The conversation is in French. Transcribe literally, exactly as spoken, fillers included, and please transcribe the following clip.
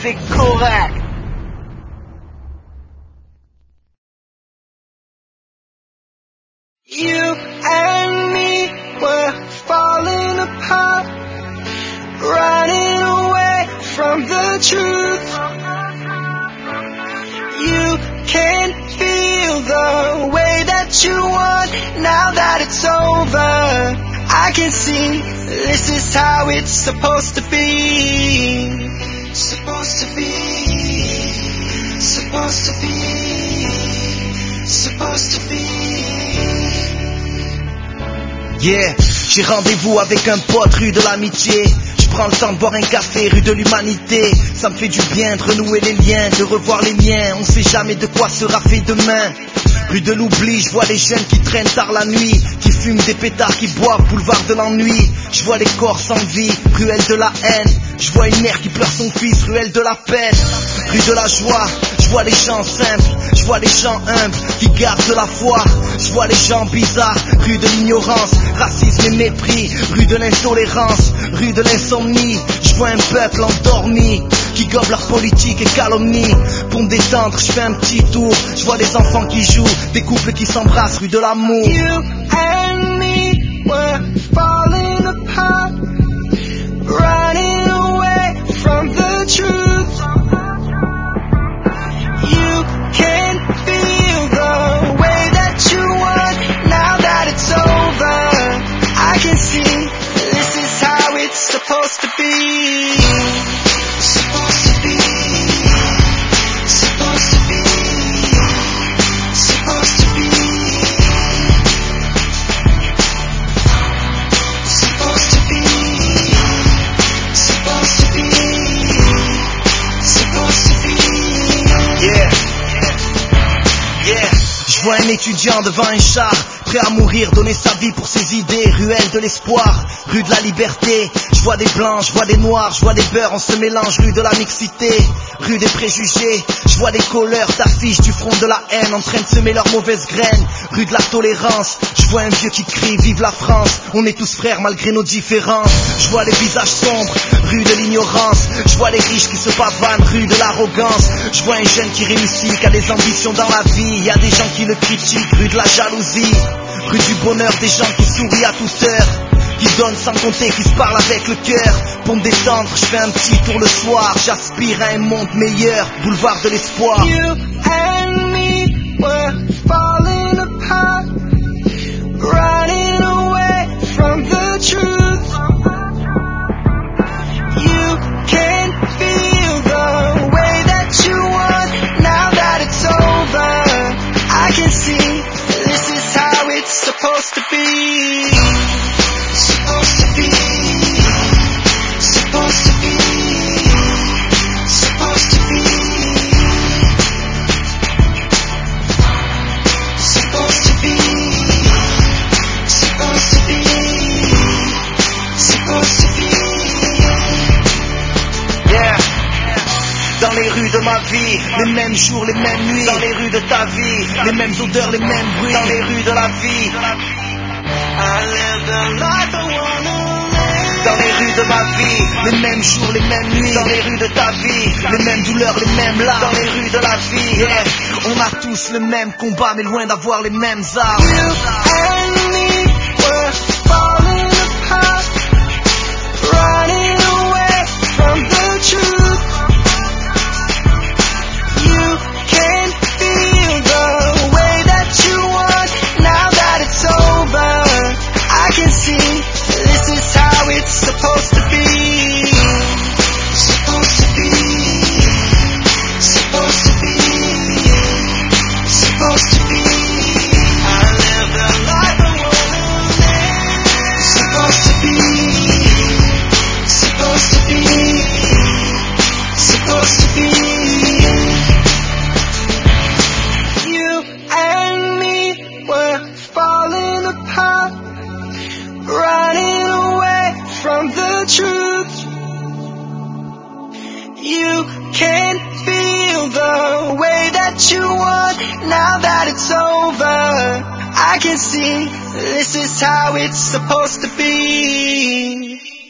c'est correct. You and me were falling apart, running away from the truth. You can feel the way that you want now that it's over. I can see this is how it's supposed to be. Supposed to be. Supposed to be. Supposed to be. Yeah, j'ai rendez-vous avec un pote rue de l'amitié. Je prends le temps de boire un café rue de l'humanité. Ça me fait du bien de renouer les liens, de revoir les miens. On sait jamais de quoi sera fait demain. Rue de l'oubli, je vois les jeunes qui traînent tard la nuit, qui fument des pétards, qui boivent boulevard de l'ennui. Je vois les corps sans vie, ruelle de la haine. Je vois une mère qui pleure son fils, ruelle de la peine. Rue de la joie, je vois les gens simples. Je vois les gens humbles qui gardent la foi. Je vois les gens bizarres, rue de l'ignorance, racisme et mépris, rue de l'intolérance, rue de l'insomnie. Je vois un peuple endormi qui gobe leur politique et calomnie. Pour me détendre, je fais un petit tour. Je vois des enfants qui jouent, des couples qui s'embrassent, rue de l'amour. You and me were falling apart, running away from the truth. You can feel the way that you want now that it's over. I can see this is how it's supposed to be. Supposed to be. Supposed to be. Supposed to be. Supposed to be. Supposed to be. Supposed to be. Yeah, yeah. Je vois un étudiant devant un char, prêt à mourir, donner sa vie pour ses idées. Ruelle de l'espoir, rue de la liberté. Je vois des blancs, je vois des noirs, je vois des beurs, on se mélange. Rue de la mixité, rue des préjugés. Je vois des couleurs d'affiches du front de la haine, en train de semer leurs mauvaises graines. Rue de la tolérance, je vois un vieux qui crie vive la France. On est tous frères malgré nos différences. Je vois les visages sombres, rue de l'ignorance. Je vois les riches qui se pavanent, rue de l'arrogance. Je vois un jeune qui réussit, qui a des ambitions dans la vie. Y a des gens qui le critiquent, rue de la jalousie. Rue du bonheur, des gens qui sourient à toute heure, qui donnent sans compter, qui se parlent avec le cœur. Pour me détendre, je fais un petit tour le soir. J'aspire à un monde meilleur, boulevard de l'espoir. You and me were falling apart, running away from the truth. You can feel the way that you want now that it's over. I can see this is how it's supposed to be. Supposed to be. Supposed to be. Supposed to be. Supposed to be. Supposed to be. Supposed to be. Yeah. Dans les rues de ma vie, les mêmes jours, les mêmes nuits. Dans les rues de ta vie, les mêmes odeurs, les mêmes bruits. Dans les rues de la vie, I live the life I wanna live. dans les rues de ma vie, les mêmes jours, les mêmes nuits. Dans les rues de ta vie, les mêmes douleurs, les mêmes larmes. Dans les rues de la vie, yeah. On a tous le même combat, mais loin d'avoir les mêmes armes. You and me were falling apart, running away from the truth. You can feel the way that you want now that it's over. I can see this is how it's supposed to be. Supposed to be. Supposed to be. Supposed to be. I live the life I wanna live. Supposed to be. Supposed to be. Supposed to be. You and me were falling apart, running away from the truth. You can feel the way that you want now that it's over. I can see this is how it's supposed to be.